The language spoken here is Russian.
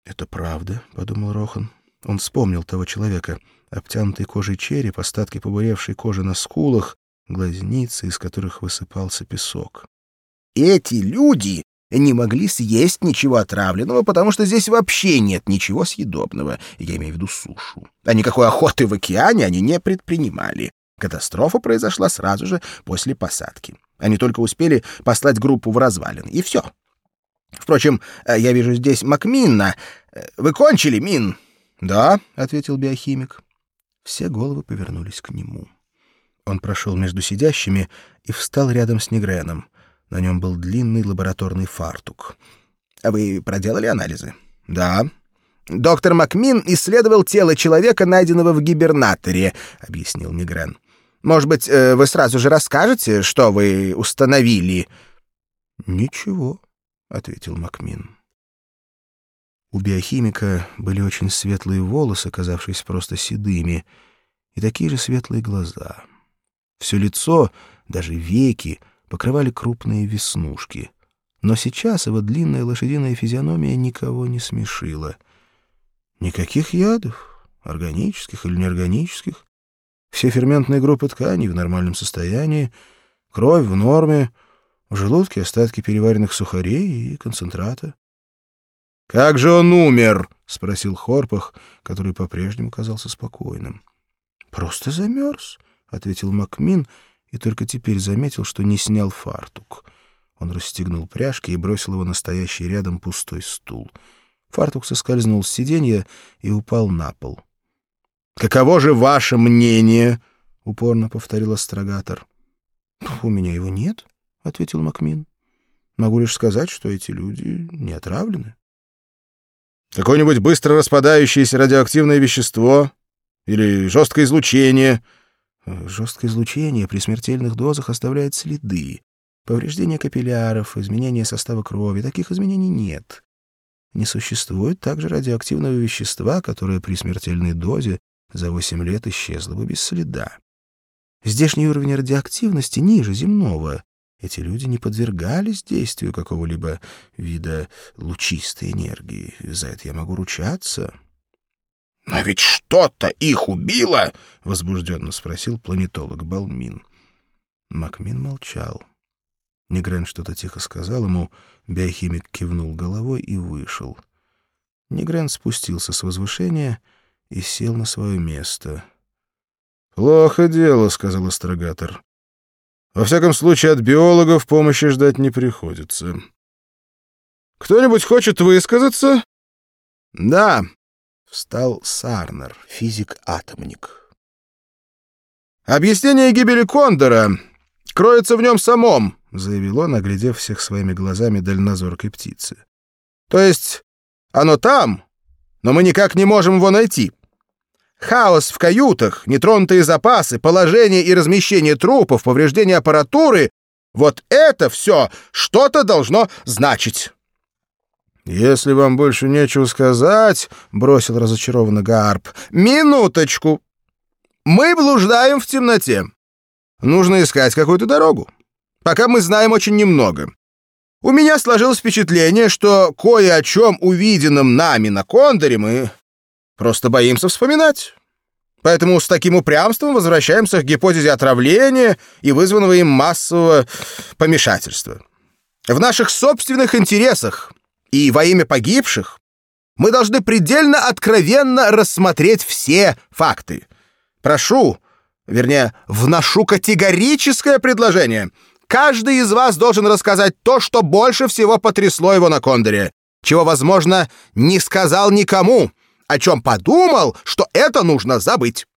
«Это правда», — подумал Рохан. Он вспомнил того человека. Обтянутый кожей череп, остатки побуревшей кожи на скулах, глазницы, из которых высыпался песок. «Эти люди не могли съесть ничего отравленного, потому что здесь вообще нет ничего съедобного, я имею в виду сушу. А никакой охоты в океане они не предпринимали. Катастрофа произошла сразу же после посадки. Они только успели послать группу в развалины, и все. Впрочем, я вижу здесь Макминна. Вы кончили, Мин?» «Да», — ответил биохимик. Все головы повернулись к нему. Он прошел между сидящими и встал рядом с Нигреном. На нем был длинный лабораторный фартук. «А вы проделали анализы?» «Да». «Доктор Макмин исследовал тело человека, найденного в гибернаторе», — объяснил Нигрен. «Может быть, вы сразу же расскажете, что вы установили?» «Ничего», — ответил Макмин. У биохимика были очень светлые волосы, казавшиеся просто седыми, и такие же светлые глаза. Все лицо, даже веки, покрывали крупные веснушки. Но сейчас его длинная лошадиная физиономия никого не смешила. Никаких ядов, органических или неорганических. Все ферментные группы тканей в нормальном состоянии, кровь в норме, в желудке остатки переваренных сухарей и концентрата. «Как же он умер?» — спросил Хорпах, который по-прежнему казался спокойным. «Просто замерз», — ответил Макмин, и только теперь заметил, что не снял фартук. Он расстегнул пряжки и бросил его на стоящий рядом пустой стул. Фартук соскользнул с сиденья и упал на пол. «Каково же ваше мнение?» — упорно повторил астрогатор. «У меня его нет», — ответил Макмин. «Могу лишь сказать, что эти люди не отравлены». «Какое-нибудь быстро распадающееся радиоактивное вещество? Или жесткое излучение?» «Жесткое излучение при смертельных дозах оставляет следы. Повреждение капилляров, изменение состава крови. Таких изменений нет. Не существует также радиоактивного вещества, которое при смертельной дозе за 8 лет исчезло бы без следа. Здешний уровень радиоактивности ниже земного. Эти люди не подвергались действию какого-либо вида лучистой энергии. За это я могу ручаться». «Но ведь что-то их убило!» — возбужденно спросил планетолог Балмин. Макмин молчал. Нигрен что-то тихо сказал ему, биохимик кивнул головой и вышел. Нигрен спустился с возвышения и сел на свое место. «Плохо дело», — сказал астрогатор. «Во всяком случае, от биологов помощи ждать не приходится. Кто-нибудь хочет высказаться?» «Да», — встал Сарнер, физик-атомник. «Объяснение гибели Кондора кроется в нем самом», — заявил он, оглядев всех своими глазами дальнозоркой птицы. «То есть оно там, но мы никак не можем его найти. Хаос в каютах, нетронутые запасы, положение и размещение трупов, повреждение аппаратуры — вот это все что-то должно значить». «Если вам больше нечего сказать», — бросил разочарованно Гарп. «Минуточку. Мы блуждаем в темноте. Нужно искать какую-то дорогу. Пока мы знаем очень немного. У меня сложилось впечатление, что кое о чем увиденном нами на Кондоре мы просто боимся вспоминать. Поэтому с таким упрямством возвращаемся к гипотезе отравления и вызванного им массового помешательства. В наших собственных интересах и во имя погибших мы должны предельно откровенно рассмотреть все факты. Вношу категорическое предложение. Каждый из вас должен рассказать то, что больше всего потрясло его на Кондоре, чего, возможно, не сказал никому, о чем подумал, что это нужно забыть.